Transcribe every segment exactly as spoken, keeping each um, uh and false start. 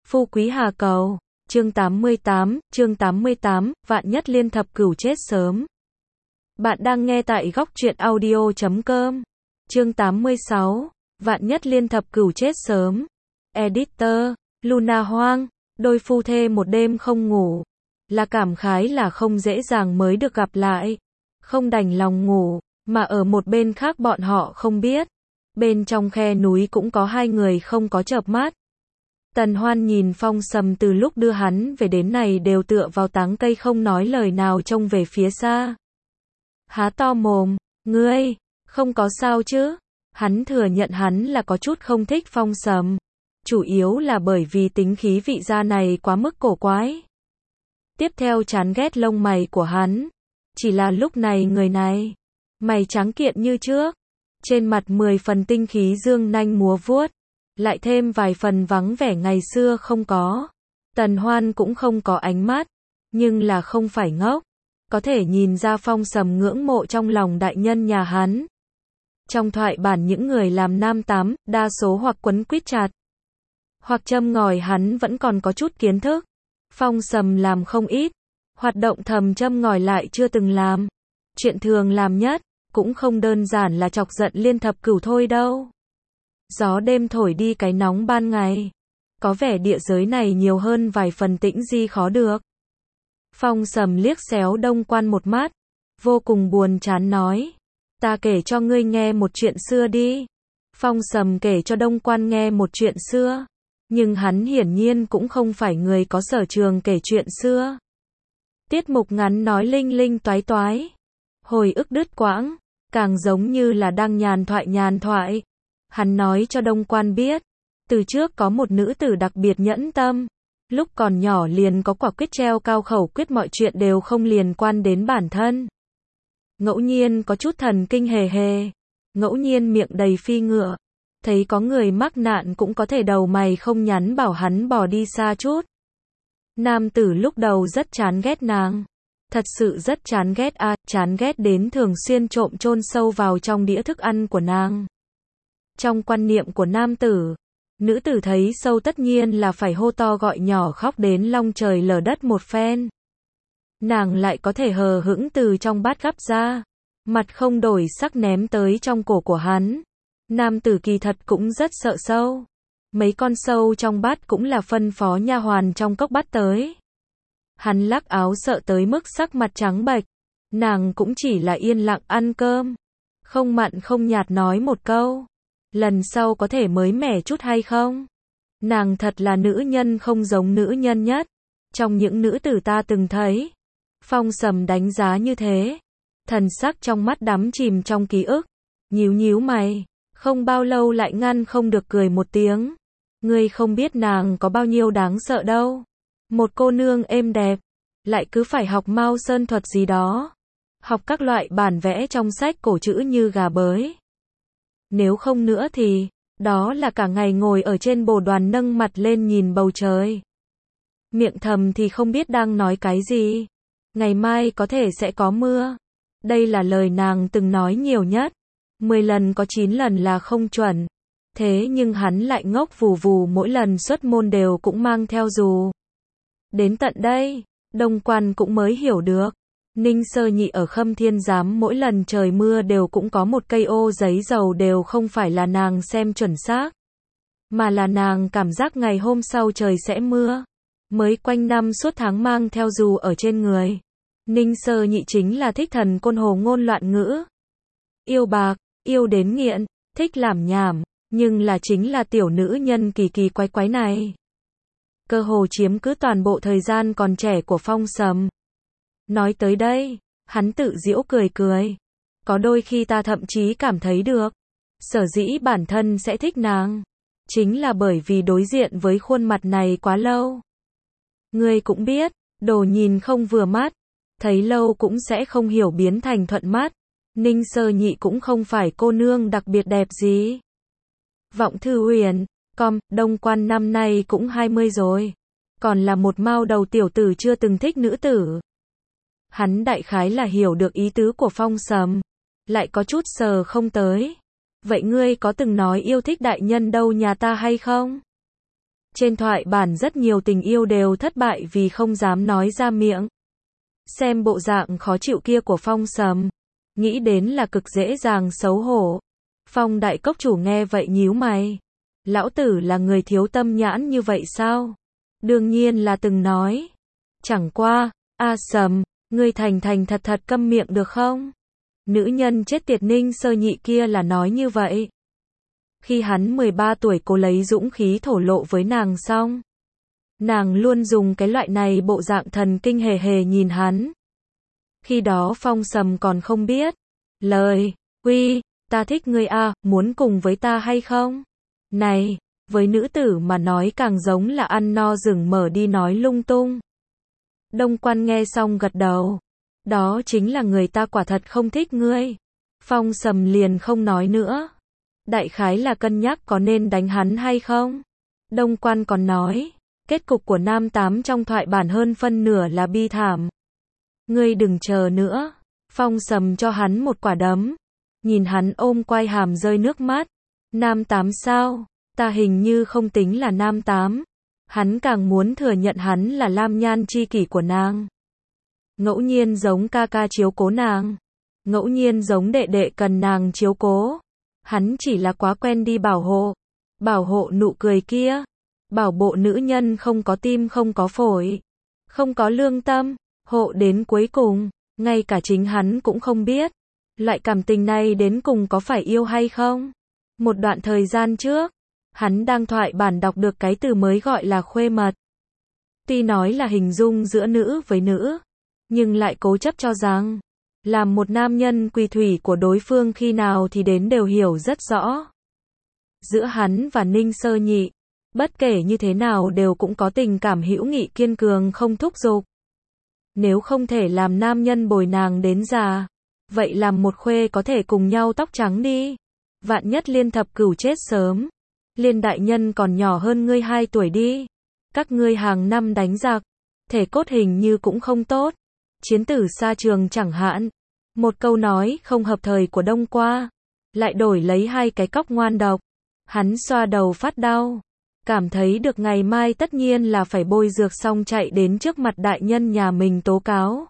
Phú Quý Hà Cầu, chương tám mươi tám, chương tám mươi tám, vạn nhất liên thập cửu chết sớm. Bạn đang nghe tại góc truyện audio chấm com. Chương tám mươi sáu, vạn nhất liên thập cửu chết sớm. Editor, Luna Hoang, đôi phu thê một đêm không ngủ. Là cảm khái là không dễ dàng mới được gặp lại. Không đành lòng ngủ, mà ở một bên khác bọn họ không biết. Bên trong khe núi cũng có hai người không có chợp mắt. Tần Hoan nhìn Phong Sầm từ lúc đưa hắn về đến này đều tựa vào táng cây không nói lời nào trông về phía xa. Há to mồm, ngươi, không có sao chứ? Hắn thừa nhận hắn là có chút không thích Phong Sầm. Chủ yếu là bởi vì tính khí vị gia này quá mức cổ quái. Tiếp theo chán ghét lông mày của hắn. Chỉ là lúc này người này, mày trắng kiện như trước. Trên mặt mười phần tinh khí dương nanh múa vuốt. Lại thêm vài phần vắng vẻ ngày xưa không có. Tần Hoan cũng không có ánh mắt. Nhưng là không phải ngốc. Có thể nhìn ra Phong Sầm ngưỡng mộ trong lòng đại nhân nhà hắn. Trong thoại bản những người làm nam tám, đa số hoặc quấn quýt chặt. Hoặc châm ngòi hắn vẫn còn có chút kiến thức. Phong Sầm làm không ít. Hoạt động thầm châm ngòi lại chưa từng làm. Chuyện thường làm nhất, cũng không đơn giản là chọc giận liên thập cửu thôi đâu. Gió đêm thổi đi cái nóng ban ngày. Có vẻ địa giới này nhiều hơn vài phần tĩnh di khó được. Phong Sầm liếc xéo Đông Quan một mắt. Vô cùng buồn chán nói. Ta kể cho ngươi nghe một chuyện xưa đi. Phong Sầm kể cho Đông Quan nghe một chuyện xưa. Nhưng hắn hiển nhiên cũng không phải người có sở trường kể chuyện xưa. Tiết mục ngắn nói linh linh toái toái. Hồi ức đứt quãng. Càng giống như là đang nhàn thoại nhàn thoại. Hắn nói cho Đông Quan biết. Từ trước có một nữ tử đặc biệt nhẫn tâm. Lúc còn nhỏ liền có quả quyết treo cao khẩu quyết mọi chuyện đều không liên quan đến bản thân. Ngẫu nhiên có chút thần kinh hề hề. Ngẫu nhiên miệng đầy phi ngựa. Thấy có người mắc nạn cũng có thể đầu mày không nhắn bảo hắn bỏ đi xa chút. Nam tử lúc đầu rất chán ghét nàng. Thật sự rất chán ghét à, chán ghét đến thường xuyên trộm chôn sâu vào trong đĩa thức ăn của nàng. Trong quan niệm của nam tử, nữ tử thấy sâu tất nhiên là phải hô to gọi nhỏ khóc đến long trời lở đất một phen. Nàng lại có thể hờ hững từ trong bát gắp ra, mặt không đổi sắc ném tới trong cổ của hắn. Nam tử kỳ thật cũng rất sợ sâu. Mấy con sâu trong bát cũng là phân phó nha hoàn trong cốc bắt tới. Hắn lắc áo sợ tới mức sắc mặt trắng bệch. Nàng cũng chỉ là yên lặng ăn cơm. Không mặn không nhạt nói một câu. Lần sau có thể mới mẻ chút hay không? Nàng thật là nữ nhân không giống nữ nhân nhất. Trong những nữ tử ta từng thấy. Phong Sầm đánh giá như thế. Thần sắc trong mắt đắm chìm trong ký ức. Nhíu nhíu mày. Không bao lâu lại ngăn không được cười một tiếng. Ngươi không biết nàng có bao nhiêu đáng sợ đâu. Một cô nương êm đẹp. Lại cứ phải học Mao Sơn thuật gì đó. Học các loại bản vẽ trong sách cổ chữ như gà bới. Nếu không nữa thì, đó là cả ngày ngồi ở trên bồ đoàn nâng mặt lên nhìn bầu trời. Miệng thầm thì không biết đang nói cái gì. Ngày mai có thể sẽ có mưa. Đây là lời nàng từng nói nhiều nhất. Mười lần có chín lần là không chuẩn. Thế nhưng hắn lại ngốc vù vù mỗi lần xuất môn đều cũng mang theo dù. Đến tận đây, Đông Quan cũng mới hiểu được. Ninh Sơ Nhị ở Khâm Thiên Giám mỗi lần trời mưa đều cũng có một cây ô giấy dầu đều không phải là nàng xem chuẩn xác. Mà là nàng cảm giác ngày hôm sau trời sẽ mưa. Mới quanh năm suốt tháng mang theo dù ở trên người. Ninh Sơ Nhị chính là thích thần côn hồ ngôn loạn ngữ. Yêu bạc, yêu đến nghiện, thích làm nhảm. Nhưng là chính là tiểu nữ nhân kỳ kỳ quái quái này. Cơ hồ chiếm cứ toàn bộ thời gian còn trẻ của Phong Sầm. Nói tới đây, hắn tự giễu cười cười. Có đôi khi ta thậm chí cảm thấy được. Sở dĩ bản thân sẽ thích nàng. Chính là bởi vì đối diện với khuôn mặt này quá lâu. Ngươi cũng biết, đồ nhìn không vừa mắt. Thấy lâu cũng sẽ không hiểu biến thành thuận mắt. Ninh Sơ Nhị cũng không phải cô nương đặc biệt đẹp gì. Vọng Thư Huyền, com, Đông Quan năm nay cũng hai mươi rồi. Còn là một mao đầu tiểu tử chưa từng thích nữ tử. Hắn đại khái là hiểu được ý tứ của Phong Sầm. Lại có chút sờ không tới. Vậy ngươi có từng nói yêu thích đại nhân đâu nhà ta hay không? Trên thoại bản rất nhiều tình yêu đều thất bại vì không dám nói ra miệng. Xem bộ dạng khó chịu kia của Phong Sầm, nghĩ đến là cực dễ dàng xấu hổ. Phong đại cốc chủ nghe vậy nhíu mày. Lão tử là người thiếu tâm nhãn như vậy sao? Đương nhiên là từng nói. Chẳng qua, a Sầm, ngươi thành thành thật thật câm miệng được không? Nữ nhân chết tiệt Ninh Sơ Nhị kia là nói như vậy. Khi hắn mười ba tuổi cố lấy dũng khí thổ lộ với nàng xong. Nàng luôn dùng cái loại này bộ dạng thần kinh hề hề nhìn hắn. Khi đó Phong Sầm còn không biết. Lời, uy, ta thích ngươi a, muốn cùng với ta hay không? Này, với nữ tử mà nói càng giống là ăn no rừng mở đi nói lung tung. Đông Quan nghe xong gật đầu. Đó chính là người ta quả thật không thích ngươi. Phong Sầm liền không nói nữa. Đại khái là cân nhắc có nên đánh hắn hay không. Đông Quan còn nói, kết cục của nam tám trong thoại bản hơn phân nửa là bi thảm. Ngươi đừng chờ nữa. Phong Sầm cho hắn một quả đấm. Nhìn hắn ôm quai hàm rơi nước mắt. Nam tám sao? Ta hình như không tính là nam tám. Hắn càng muốn thừa nhận hắn là Lam Nhan chi kỷ của nàng. Ngẫu nhiên giống ca ca chiếu cố nàng. Ngẫu nhiên giống đệ đệ cần nàng chiếu cố. Hắn chỉ là quá quen đi bảo hộ. Bảo hộ nụ cười kia. Bảo bộ nữ nhân không có tim không có phổi. Không có lương tâm. Hộ đến cuối cùng. Ngay cả chính hắn cũng không biết. Loại cảm tình này đến cùng có phải yêu hay không? Một đoạn thời gian trước. Hắn đang thoại bản đọc được cái từ mới gọi là khuê mật. Tuy nói là hình dung giữa nữ với nữ. Nhưng lại cố chấp cho rằng. Làm một nam nhân quỳ thủy của đối phương khi nào thì đến đều hiểu rất rõ. Giữa hắn và Ninh Sơ Nhị. Bất kể như thế nào đều cũng có tình cảm hữu nghị kiên cường không thúc giục. Nếu không thể làm nam nhân bồi nàng đến già. Vậy làm một khuê có thể cùng nhau tóc trắng đi. Vạn nhất Liên thập cửu chết sớm. Liên đại nhân còn nhỏ hơn ngươi hai tuổi đi. Các ngươi hàng năm đánh giặc. Thể cốt hình như cũng không tốt. Chiến tử xa trường chẳng hạn. Một câu nói không hợp thời của Đông Qua. Lại đổi lấy hai cái cóc ngoan độc. Hắn xoa đầu phát đau. Cảm thấy được ngày mai tất nhiên là phải bôi dược xong chạy đến trước mặt đại nhân nhà mình tố cáo.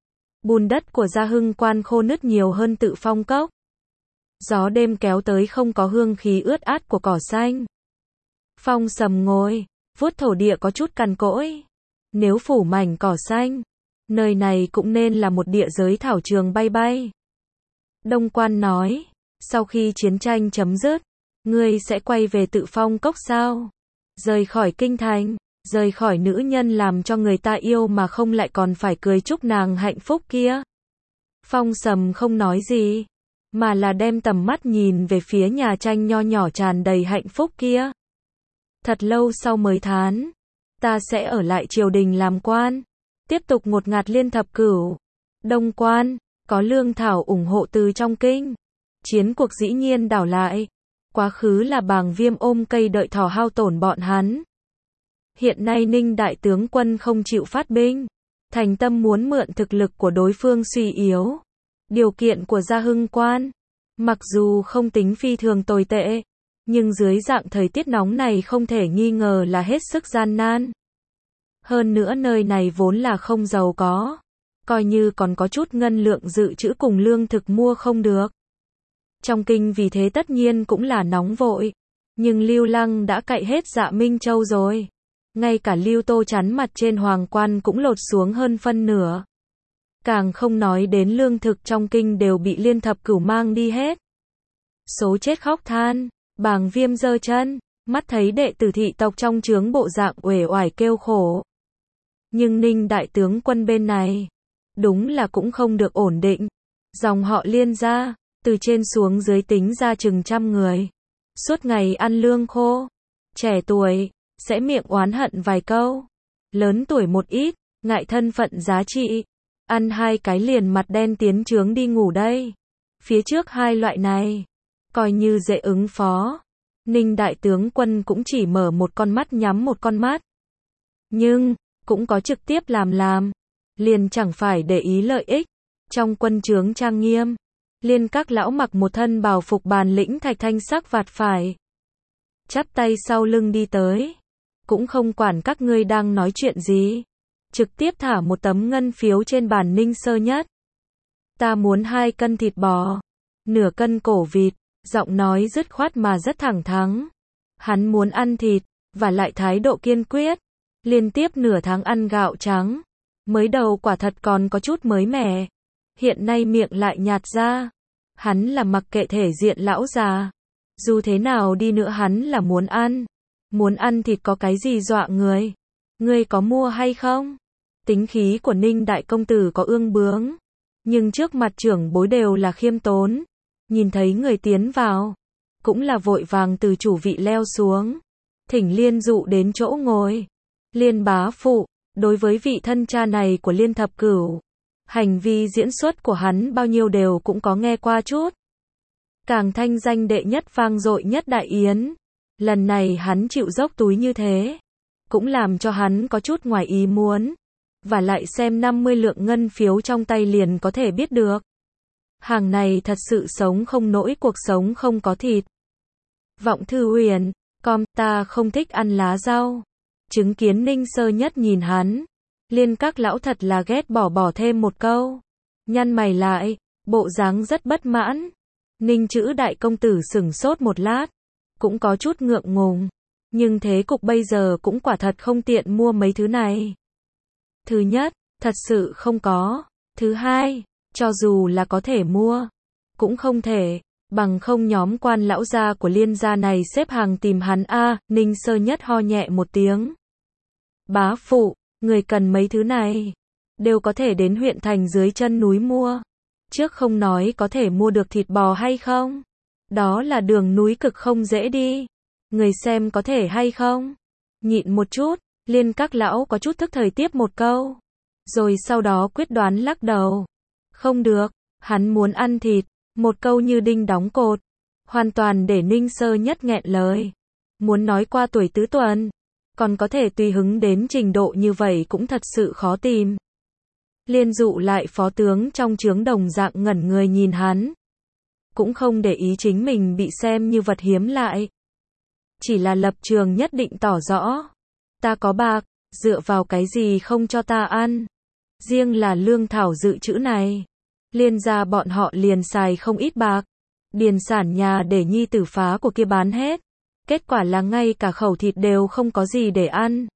Bùn đất của Gia Hưng Quan khô nứt nhiều hơn Tự Phong Cốc. Gió đêm kéo tới không có hương khí ướt át của cỏ xanh. Phong Sầm ngồi, vuốt thổ địa có chút cằn cỗi. Nếu phủ mảnh cỏ xanh, nơi này cũng nên là một địa giới thảo trường bay bay. Đông Quan nói, sau khi chiến tranh chấm dứt, ngươi sẽ quay về Tự Phong Cốc sao? Rời khỏi kinh thành, rời khỏi nữ nhân làm cho người ta yêu mà không lại còn phải cười chúc nàng hạnh phúc kia. Phong Sầm không nói gì, mà là đem tầm mắt nhìn về phía nhà tranh nho nhỏ tràn đầy hạnh phúc kia. Thật lâu sau mới thán, ta sẽ ở lại triều đình làm quan, tiếp tục ngột ngạt Liên thập cửu. Đông Quan, có lương thảo ủng hộ từ trong kinh. Chiến cuộc dĩ nhiên đảo lại. Quá khứ là Bàng Viêm ôm cây đợi thỏ hao tổn bọn hắn. Hiện nay Ninh đại tướng quân không chịu phát binh. Thành tâm muốn mượn thực lực của đối phương suy yếu. Điều kiện của Gia Hưng Quan. Mặc dù không tính phi thường tồi tệ. Nhưng dưới dạng thời tiết nóng này không thể nghi ngờ là hết sức gian nan. Hơn nữa nơi này vốn là không giàu có. Coi như còn có chút ngân lượng dự trữ cùng lương thực mua không được. Trong kinh vì thế tất nhiên cũng là nóng vội. Nhưng Lưu Lăng đã cậy hết Dạ Minh Châu rồi. Ngay cả Lưu Tô chắn mặt trên hoàng quan cũng lột xuống hơn phân nửa. Càng không nói đến lương thực trong kinh đều bị Liên thập cửu mang đi hết. Số chết khóc than, Bàng Viêm giơ chân, mắt thấy đệ tử thị tộc trong trướng bộ dạng uể oải kêu khổ. Nhưng Ninh đại tướng quân bên này, đúng là cũng không được ổn định. Dòng họ Liên gia, từ trên xuống dưới tính ra chừng trăm người. Suốt ngày ăn lương khô. Trẻ tuổi, sẽ miệng oán hận vài câu. Lớn tuổi một ít, ngại thân phận giá trị. Ăn hai cái liền mặt đen tiến trướng đi ngủ đây. Phía trước hai loại này, coi như dễ ứng phó. Ninh đại tướng quân cũng chỉ mở một con mắt nhắm một con mắt. Nhưng, cũng có trực tiếp làm làm. Liền chẳng phải để ý lợi ích. Trong quân trướng trang nghiêm, Liên các lão mặc một thân bào phục bản lĩnh thạch thanh sắc vạt phải. Chắp tay sau lưng đi tới. cũng không quản các ngươi đang nói chuyện gì. Trực tiếp thả một tấm ngân phiếu trên bàn Ninh Sơ Nhất. Ta muốn hai cân thịt bò, nửa cân cổ vịt, giọng nói dứt khoát mà rất thẳng thắn. Hắn muốn ăn thịt, và lại thái độ kiên quyết. Liên tiếp nửa tháng ăn gạo trắng. Mới đầu quả thật còn có chút mới mẻ. Hiện nay miệng lại nhạt ra. Hắn là mặc kệ thể diện lão già. Dù thế nào đi nữa hắn là muốn ăn. Muốn ăn thịt có cái gì dọa người. Ngươi có mua hay không? Tính khí của Ninh đại công tử có ương bướng. Nhưng trước mặt trưởng bối đều là khiêm tốn. Nhìn thấy người tiến vào. Cũng là vội vàng từ chủ vị leo xuống. Thỉnh Liên dụ đến chỗ ngồi. Liên bá phụ, đối với vị thân cha này của Liên thập cửu. Hành vi diễn xuất của hắn bao nhiêu đều cũng có nghe qua chút. Càng thanh danh đệ nhất vang dội nhất đại yến. Lần này hắn chịu dốc túi như thế. Cũng làm cho hắn có chút ngoài ý muốn. Và lại xem năm mươi lượng ngân phiếu trong tay liền có thể biết được. Hàng này thật sự sống không nổi cuộc sống không có thịt. Vọng Thư Huyền, com, ta không thích ăn lá rau. Chứng kiến Ninh Sơ Nhất nhìn hắn. Liên các lão thật là ghét bỏ bỏ thêm một câu. Nhăn mày lại, bộ dáng rất bất mãn. Ninh chữ đại công tử sửng sốt một lát. Cũng có chút ngượng ngùng. Nhưng thế cục bây giờ cũng quả thật không tiện mua mấy thứ này. Thứ nhất, thật sự không có. Thứ hai, cho dù là có thể mua, cũng không thể. Bằng không nhóm quan lão gia của Liên gia này xếp hàng tìm hắn a. Ninh Sơ Nhất ho nhẹ một tiếng. Bá phụ, người cần mấy thứ này, đều có thể đến huyện thành dưới chân núi mua. Trước không nói có thể mua được thịt bò hay không. Đó là đường núi cực không dễ đi. Người xem có thể hay không. Nhịn một chút, Liên các lão có chút thức thời tiếp một câu. Rồi sau đó quyết đoán lắc đầu. Không được, hắn muốn ăn thịt. Một câu như đinh đóng cột. Hoàn toàn để Ninh Sơ Nhất nghẹn lời. Muốn nói qua tuổi tứ tuần. Còn có thể tùy hứng đến trình độ như vậy cũng thật sự khó tìm. Liên dụ lại phó tướng trong trướng đồng dạng ngẩn người nhìn hắn. Cũng không để ý chính mình bị xem như vật hiếm lại. Chỉ là lập trường nhất định tỏ rõ. Ta có bạc, dựa vào cái gì không cho ta ăn. Riêng là lương thảo dự trữ này. Liên gia bọn họ liền xài không ít bạc. Điền sản nhà để nhi tử phá của kia bán hết. Kết quả là ngay cả khẩu thịt đều không có gì để ăn.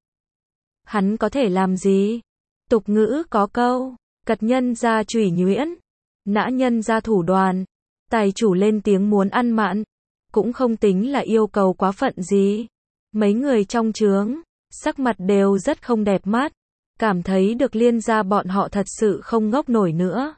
Hắn có thể làm gì? Tục ngữ có câu, cật nhân ra chủy nhuyễn, nã nhân ra thủ đoàn. Tài chủ lên tiếng muốn ăn mặn, cũng không tính là yêu cầu quá phận gì. Mấy người trong trướng, sắc mặt đều rất không đẹp mắt. Cảm thấy được Liên gia bọn họ thật sự không ngốc nổi nữa.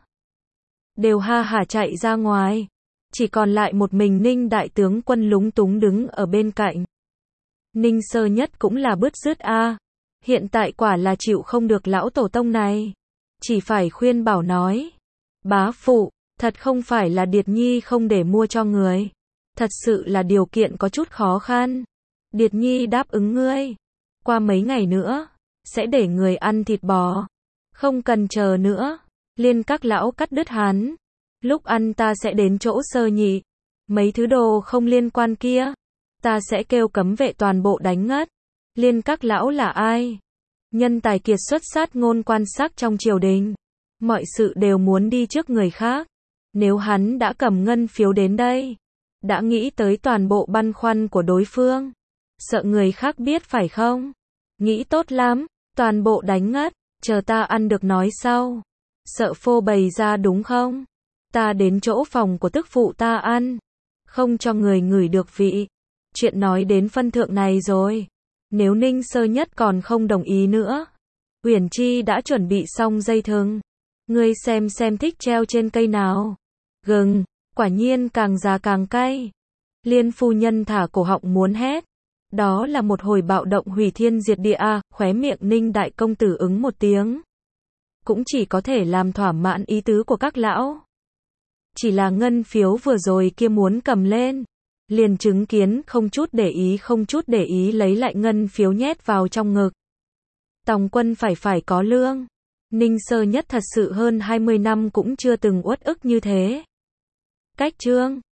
Đều ha hả chạy ra ngoài. Chỉ còn lại một mình Ninh đại tướng quân lúng túng đứng ở bên cạnh. Ninh Sơ Nhất cũng là bứt rứt a. Hiện tại quả là chịu không được lão tổ tông này. Chỉ phải khuyên bảo nói. Bá phụ, thật không phải là Điệt Nhi không để mua cho người. Thật sự là điều kiện có chút khó khăn. Điệt Nhi đáp ứng ngươi. Qua mấy ngày nữa, sẽ để người ăn thịt bò. Không cần chờ nữa. Liên các lão cắt đứt hắn. Lúc ăn ta sẽ đến chỗ Sơ Nhị. Mấy thứ đồ không liên quan kia. Ta sẽ kêu cấm vệ toàn bộ đánh ngất. Liên các lão là ai? Nhân tài kiệt xuất sát ngôn quan sắc trong triều đình. Mọi sự đều muốn đi trước người khác. Nếu hắn đã cầm ngân phiếu đến đây. Đã nghĩ tới toàn bộ băn khoăn của đối phương. Sợ người khác biết phải không? Nghĩ tốt lắm. Toàn bộ đánh ngất. Chờ ta ăn được nói sau. Sợ phô bày ra đúng không? Ta đến chỗ phòng của tức phụ ta ăn. Không cho người ngửi được vị. Chuyện nói đến phân thượng này rồi. Nếu Ninh Sơ Nhất còn không đồng ý nữa. Uyển Chi đã chuẩn bị xong dây thừng. Ngươi xem xem thích treo trên cây nào. Gừng, quả nhiên càng già càng cay. Liên phu nhân thả cổ họng muốn hét. Đó là một hồi bạo động hủy thiên diệt địa a. Khóe miệng Ninh đại công tử ứng một tiếng. Cũng chỉ có thể làm thỏa mãn ý tứ của các lão. Chỉ là ngân phiếu vừa rồi kia muốn cầm lên. Liền chứng kiến không chút để ý không chút để ý lấy lại ngân phiếu nhét vào trong ngực. Tòng quân phải phải có lương. Ninh Sơ Nhất thật sự hơn hai mươi năm cũng chưa từng uất ức như thế. Cách chương